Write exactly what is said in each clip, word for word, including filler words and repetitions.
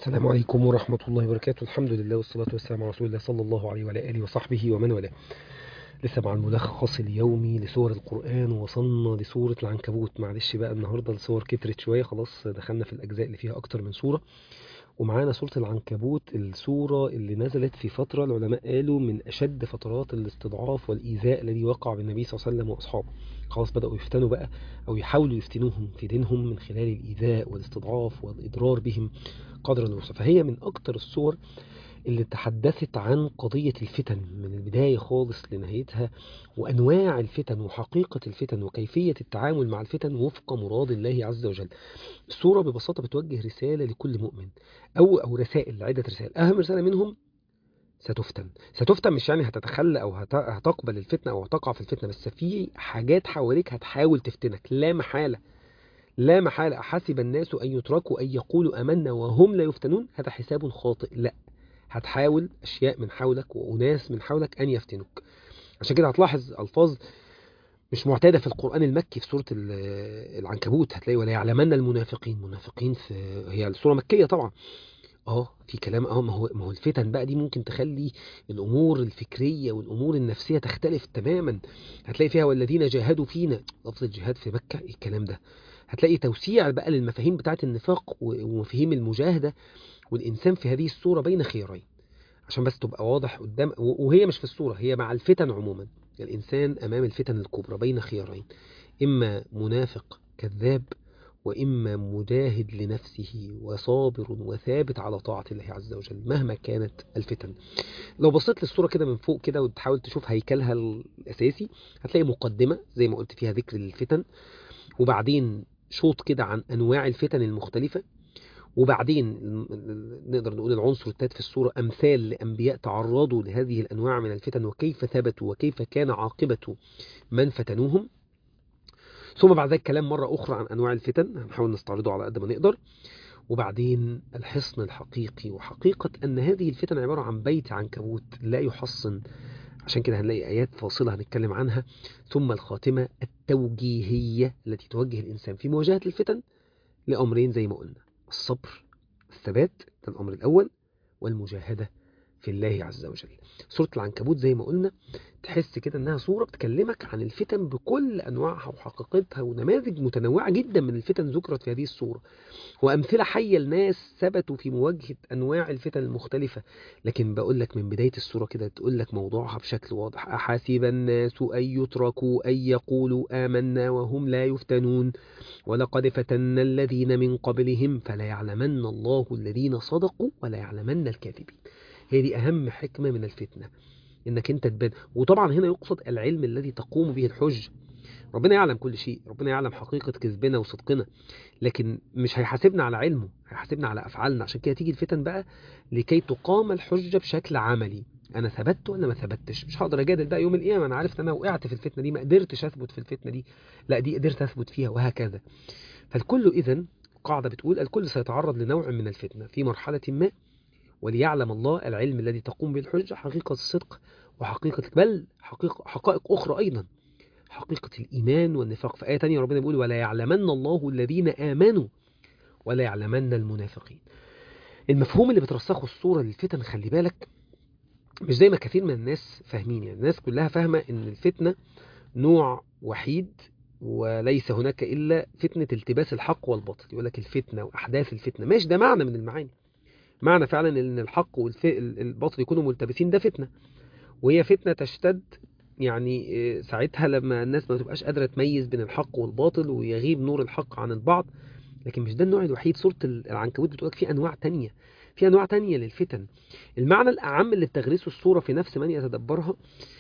السلام عليكم ورحمة الله وبركاته. الحمد لله والصلاة والسلام على رسول الله صلى الله عليه وعلى آله وصحبه ومن والاه. لسه مع الملخص اليومي لسور القرآن، وصلنا لسورة العنكبوت. معلش بقى النهاردة السور كترت شوية، خلاص دخلنا في الأجزاء اللي فيها أكتر من سورة. ومعانا سورة العنكبوت، السورة اللي نزلت في فترة العلماء قالوا من أشد فترات الاستضعاف والإيذاء الذي وقع بالنبي صلى الله عليه وسلم وأصحابه. خلاص بدأوا يفتنوا بقى، أو يحاولوا يفتنوهم في دينهم من خلال الإيذاء والاستضعاف والإضرار بهم قدر الوسع. فهي من أكتر السور اللي تحدثت عن قضية الفتن من البداية خالص لنهايتها، وأنواع الفتن وحقيقة الفتن وكيفية التعامل مع الفتن وفق مراد الله عز وجل. السورة ببساطة بتوجه رسالة لكل مؤمن، أو أو رسائل، عدة رسائل. أهم رسالة منهم ستفتن. ستفتن مش يعني هتتخلى أو هت- هتقبل الفتنة أو هتقع في الفتنة، بس في حاجات حواليك هتحاول تفتنك لا محالة. لا محالة. أحسب الناس أن يتركوا أن يقولوا آمنا وهم لا يفتنون؟ هذا حساب خاطئ. لا، هتحاول أشياء من حولك وأناس من حولك أن يفتنوك. عشان كده هتلاحظ ألفاظ مش معتادة في القرآن المكي. في سورة ال- العنكبوت هتلاقي ولا يعلمن المنافقين. منافقين في هي السورة مكية طبعا. اه في كلام. اه ما هو ما هو الفتن بقى دي ممكن تخلي الامور الفكريه والامور النفسيه تختلف تماما. هتلاقي فيها والذين جاهدوا فينا. لفظ الجهاد في مكه، إيه الكلام ده؟ هتلاقي توسيع بقى للمفاهيم بتاعه النفاق و- ومفاهيم المجاهده. والانسان في هذه الصوره بين خيارين، عشان بس تبقى واضح قدام. و- وهي مش في الصوره، هي مع الفتن عموما. الانسان امام الفتن الكبرى بين خيارين: اما منافق كذاب، وإما مجاهد لنفسه وصابر وثابت على طاعة الله عز وجل مهما كانت الفتن. لو بصيت للصورة كده من فوق كده وتحاول تشوف هيكلها الأساسي، هتلاقي مقدمة زي ما قلت فيها ذكر الفتن، وبعدين شوط كده عن أنواع الفتن المختلفة، وبعدين نقدر نقول العنصر الثالث في الصورة أمثال لأنبياء تعرضوا لهذه الأنواع من الفتن وكيف ثبتوا وكيف كان عاقبة من فتنوهم. ثم بعد ذلك كلام مرة أخرى عن أنواع الفتن، هنحاول نستعرضه على قد ما نقدر. وبعدين الحصن الحقيقي وحقيقة أن هذه الفتن عبارة عن بيت عنكبوت لا يحصن. عشان كده هنلاقي آيات فاصلة هنتكلم عنها. ثم الخاتمة التوجيهية التي توجه الإنسان في مواجهة الفتن لأمرين زي ما قلنا: الصبر، الثبات، ده الأمر الأول، والمجاهدة في الله عز وجل. سورة العنكبوت زي ما قلنا تحس كده انها صورة بتكلمك عن الفتن بكل انواعها وحقيقتها، ونماذج متنوعة جدا من الفتن ذكرت في هذه الصورة، وامثلة حية لناس ثبتوا في مواجهة انواع الفتن المختلفة. لكن بقول لك من بداية الصورة كده تقول لك موضوعها بشكل واضح: احاسب الناس ان يتركوا ان يقولوا آمنا وهم لا يفتنون ولقد فتنا الذين من قبلهم فلا يعلمن الله الذين صدقوا ولا يعلمن الكاذبين. هي دي أهم حكمة من الفتنة، إنك أنت تبان. وطبعا هنا يقصد العلم الذي تقوم به الحج. ربنا يعلم كل شيء، ربنا يعلم حقيقة كذبنا وصدقنا، لكن مش هيحاسبنا على علمه، هيحاسبنا على أفعالنا. عشان كده تيجي الفتن بقى لكي تقام الحجة بشكل عملي. أنا ثبت ولا ما ثبتش؟ مش هقدر أجادل بقى يوم القيامة. أنا عرفت أنا وقعت في الفتنة دي، ما قدرتش أثبت في الفتنة دي، لا دي قدرت أثبت فيها، وهكذا. فالكل إذن قاعدة بتقول الكل سيتعرض لنوع من الفتنة في مرحلة ما، وليعلم الله العلم الذي تقوم به الحجة حقيقة الصدق وحقيقة، بل حقيقة حقائق أخرى أيضا، حقيقة الإيمان والنفاق. في آية تانية ربنا بيقول: ولا يعلمن الله الذين آمنوا ولا يعلمن المنافقين. المفهوم اللي بترسخه الصورة للفتن، خلي بالك، مش زي ما كثير من الناس فاهمين. يعني الناس كلها فاهمة إن الفتنة نوع وحيد، وليس هناك إلا فتنة التباس الحق والباطل. يقول لك الفتنة وأحداث الفتنة، ماشي، ده معنى من المعاني. معنى فعلا ان الحق والباطل يكونوا ملتبسين، ده فتنة. وهي فتنة تشتد يعني آه، ساعتها لما الناس ما تبقاش قادرة تميز بين الحق والباطل ويغيب نور الحق عن البعض. لكن مش ده النوع الوحيد. سورة العنكبوت بتقولك في أنواع تانية، في أنواع تانية للفتن. المعنى الأعم اللي بتغرسه الصورة في نفس من يتدبرها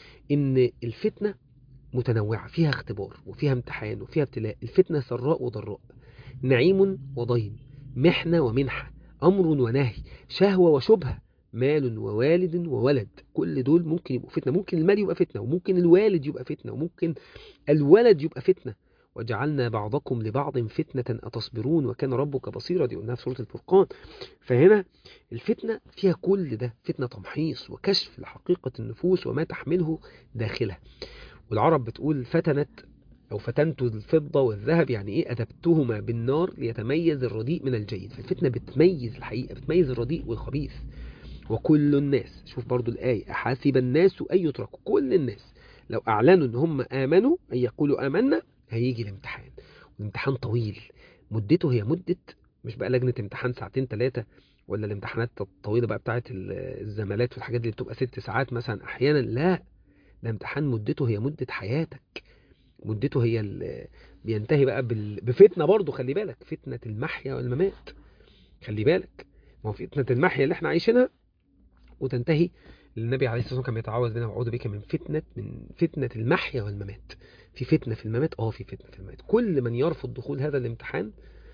إن الفتنة متنوعة، فيها اختبار وفيها امتحان وفيها ابتلاء. الفتنة سراء وضراء، نعيم وضيم، محنة ومنحة، أمر ونهي، شهوة وشبهة، مال ووالد وولد. كل دول ممكن يبقوا فتنة. ممكن المال يبقى فتنة، وممكن الوالد يبقى فتنة، وممكن الولد يبقى فتنة. وجعلنا بعضكم لبعض فتنة أتصبرون وكان ربك بصيرا، دي قلناها في سورة الفرقان. فهنا الفتنة فيها كل ده، فتنة تمحيص وكشف لحقيقة النفوس وما تحمله داخلها. والعرب بتقول فتنت أو فتنت الفضة والذهب، يعني إيه؟ أذبتهما بالنار ليتميز الرديء من الجيد. فالفتنة بتميز الحقيقة، بتميز الرديء والخبيث. وكل الناس، شوف برضو الآية، أحاسب الناس أن يتركوا، كل الناس لو أعلنوا إن هم آمنوا أن يقولوا آمنا هيجي الامتحان. الامتحان طويل، مدته هي مدة، مش بقى لجنة امتحان ساعتين ثلاثة، ولا الامتحانات الطويلة بقى بتاعت الزمالات والحاجات اللي بتبقى ست ساعات مثلا أحيانا. لا، ده امتحان مدته هي مدة حياتك، مدته هي ال... بينتهي بقى بال... بفتنة برضو. خلي بالك، فتنة المحيا والممات. خلي بالك، ما هو فتنة المحيا اللي احنا عايشينها، وتنتهي. النبي عليه الصلاة والسلام كان بيتعوذ بنا وأعوذ بك من فتنة من فتنة المحيا والممات. في فتنة في الممات، اه في فتنة في الممات. كل من يرفض دخول هذا الامتحان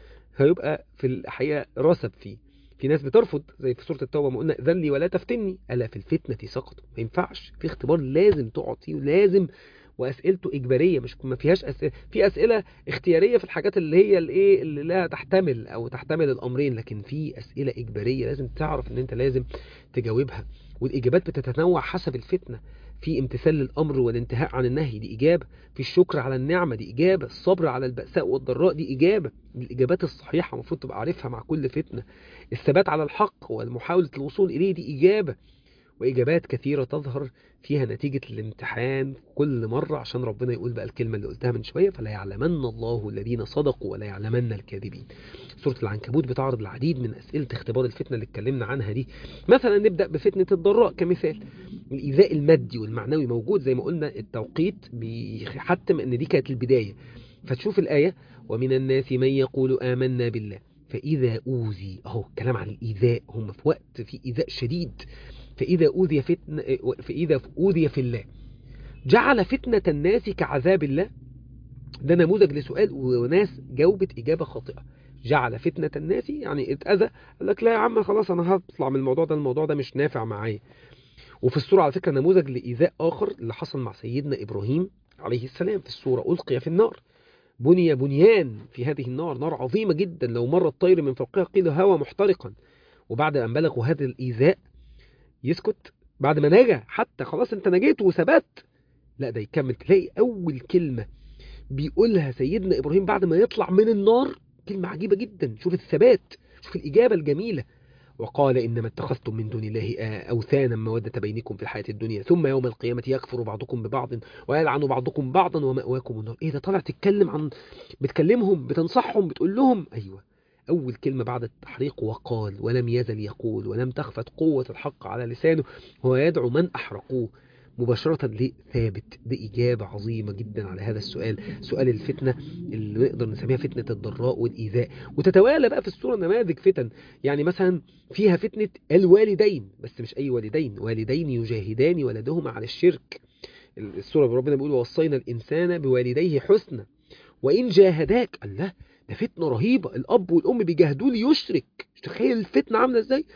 هيبقى في الحقيقة رسب فيه. في ناس بترفض، زي في سورة التوبة ما قلنا: ذلي ولا تفتني ألا في الفتنة سقطوا. ما ينفعش، في اختبار لازم تقعد فيه، ولازم، واسئلته اجباريه، مش ما فيهاش اسئله. في اسئله اختياريه في الحاجات اللي هي الايه اللي لا تحتمل او تحتمل الامرين، لكن في اسئله اجباريه لازم تعرف ان انت لازم تجاوبها. والاجابات بتتنوع حسب الفتنه. في امتثال للامر والانتهاء عن النهي، دي اجابه. في الشكر على النعمه، دي اجابه. الصبر على البأساء والضراء، دي اجابه. دي الاجابات الصحيحه المفروض تبقى عارفها مع كل فتنه. الثبات على الحق والمحاوله الوصول اليه، دي اجابه. وإجابات كثيرة تظهر فيها نتيجة الامتحان كل مرة، عشان ربنا يقول بقى الكلمة اللي قلتها من شوية: فلا يعلمن الله الذين صدقوا ولا يعلمن الكاذبين. سورة العنكبوت بتعرض العديد من أسئلة اختبار الفتنة اللي اتكلمنا عنها دي. مثلا نبدأ بفتنة الضراء كمثال. الإيذاء المادي والمعنوي موجود، زي ما قلنا التوقيت بيحتم أن دي كانت البداية. فتشوف الآية: ومن الناس من يقول آمنا بالله فإذا أوذي. أهو كلام عن الإيذاء، هم في وقت في إيذاء شديد. فإذا أوذي فتنة فإذا أوذي في الله جعل فتنة الناس كعذاب الله. ده نموذج لسؤال وناس جاوبت إجابة خاطئة. جعل فتنة الناس يعني اتأذى، قال لك لا يا عم خلاص أنا هطلع من الموضوع ده، الموضوع ده مش نافع معايا. وفي السورة على فكرة نموذج لإيذاء آخر اللي حصل مع سيدنا إبراهيم عليه السلام. في السورة: ألقي في النار، بني بنيان في هذه النار، نار عظيمة جدا لو مر الطير من فوقها قيل هوى محترقا. وبعد أن بلغوا هذا الإيذاء يسكت؟ بعد ما نجا حتى خلاص انت نجيت وثبت، لا ده يكمل. تلاقي اول كلمة بيقولها سيدنا ابراهيم بعد ما يطلع من النار كلمة عجيبة جدا. شوف الثبات، شوف الإجابة الجميلة: وقال إنما اتخذتم من دون الله أوثانا مودة بينكم في الحياة الدنيا ثم يوم القيامة يكفر بعضكم ببعض ويلعن بعضكم بعضا ومأواكم النار. ايه ده؟ طالع تتكلم عن، بتكلمهم، بتنصحهم، بتقول لهم. ايوه، أول كلمة بعد التحريق: وقال، ولم يزل يقول ولم تخفت قوة الحق على لسانه، هو يدعو من أحرقوه مباشرة. ليه؟ ثابت. دي إجابة عظيمة جدا على هذا السؤال، سؤال الفتنة اللي نقدر نسميها فتنة الضراء والإيذاء. وتتوالى بقى في السورة نماذج فتن، يعني مثلا فيها فتنة الوالدين، بس مش أي والدين، والدين يجاهدان ولدهما على الشرك. السورة ربنا بيقول: ووصينا الإنسان بوالديه حسنا وإن جاهداك. الله، ده فتنة رهيبة. الأب والأم بيجاهدوه ليشرك. تخيل الفتنة عاملة إزاي؟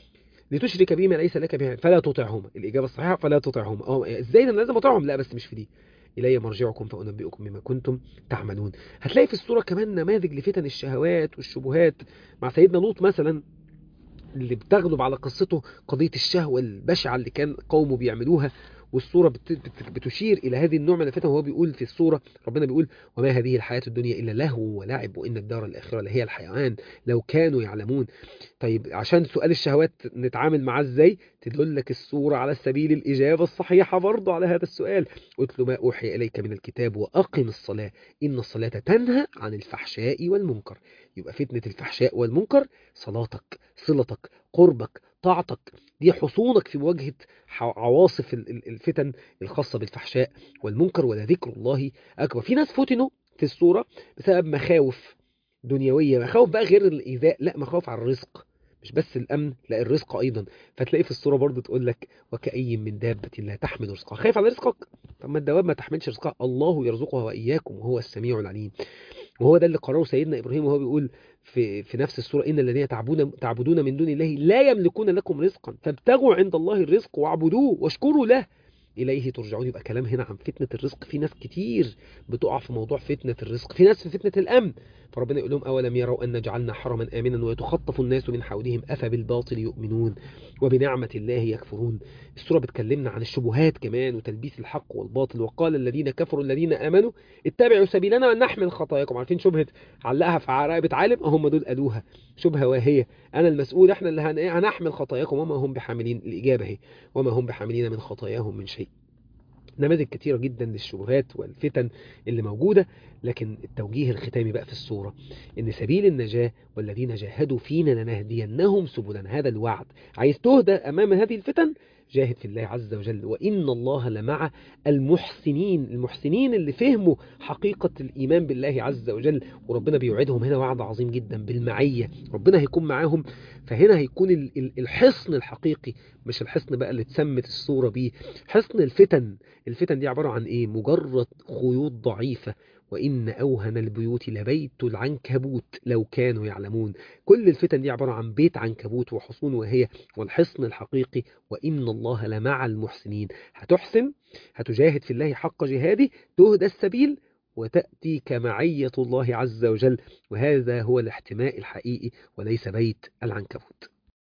لتشرك بما ليس لك به فلا تطعهما. الإجابة الصحيحة فلا تطعهما. اه ازاي ده؟ انا لازم اطيعهم؟ لا، بس مش في دي. إلي مرجعكم فأنبئكم بما كنتم تعملون. هتلاقي في السورة كمان نماذج لفتن الشهوات والشبهات مع سيدنا لوط مثلا، اللي بتغلب على قصته قضية الشهوة البشعة اللي كان قومه بيعملوها. والصورة بت- بت- بتشير إلى هذه النوع من الفتن. وهو بيقول في الصورة، ربنا بيقول: وما هذه الحياة الدنيا إلا لهو ولعب وإن الدار الآخرة لهي الحيوان لو كانوا يعلمون. طيب عشان سؤال الشهوات نتعامل معاه ازاي؟ تدلك الصورة على سبيل الإجابة الصحيحة برضو على هذا السؤال: اتل ما أوحي إليك من الكتاب وأقم الصلاة إن الصلاة تنهى عن الفحشاء والمنكر. يبقى فتنة الفحشاء والمنكر صلاتك، صلتك، قربك، طاعتك، دي حصونك في مواجهة عواصف الفتن الخاصة بالفحشاء والمنكر. ولذكر الله أكبر. في ناس فتنوا في الصورة بسبب مخاوف دنيوية، مخاوف بقى غير الإيذاء، لا مخاوف على الرزق، مش بس الأمن، لا الرزق أيضا. فتلاقي في الصورة برضو تقول لك: وكأي من دابة لا تحمل رزقها. خايف على رزقك؟ طب ما الدواب ما تحملش رزقها، الله يرزقها وإياكم وهو السميع العليم. وهو ده اللي قرره سيدنا إبراهيم وهو بيقول في في نفس السورة: إن الذين تعبدون تعبدون من دون الله لا يملكون لكم رزقا فابتغوا عند الله الرزق واعبدوه واشكروا له. إليه ترجعون. يبقى كلام هنا عن فتنة الرزق. في ناس كتير بتقع في موضوع فتنة الرزق، في ناس في فتنة الأمن، فربنا يقول لهم أولم يروا أن جعلنا حرما آمنا ويتخطف الناس من حولهم أفبالباطل يؤمنون وبنعمة الله يكفرون. السورة بتكلمنا عن الشبهات كمان وتلبيس الحق والباطل. وقال الذين كفروا الذين آمنوا اتبعوا سبيلنا ونحمل خطاياكم. عارفين شبهة علقها في رقبة عالم، هم دول قالوها شبهة واهية، أنا المسؤول، احنا اللي هن- هنحمل خطاياكم وما هم بحاملين. الإجابة هي وما هم بحاملين من خطاياهم من شيء. نماذج كتيرة جدا للشبهات والفتن اللي موجودة، لكن التوجيه الختامي بقى في الصورة إن سبيل النجاة والذين جاهدوا فينا لنهدينهم سبلنا. هذا الوعد. عايز تهدى أمام هذه الفتن، جاهد في الله عز وجل، وإن الله لمع المحسنين. المحسنين اللي فهموا حقيقة الإيمان بالله عز وجل، وربنا بيوعدهم هنا وعد عظيم جدا بالمعية، ربنا هيكون معاهم. فهنا هيكون ال- ال- الحصن الحقيقي، مش الحصن بقى اللي اتسمت الصورة بيه، حصن الفتن. الفتن دي عبارة عن ايه؟ مجرد خيوط ضعيفة. وإن أوهن البيوت لبيت العنكبوت لو كانوا يعلمون. كل الفتن دي عبارة عن بيت عنكبوت وحصون، وهي والحصن الحقيقي وإن الله لمع المحسنين. هتحسن، هتجاهد في الله حق جهاده، تهدى السبيل، وتأتيك معية الله عز وجل. وهذا هو الاحتماء الحقيقي وليس بيت العنكبوت.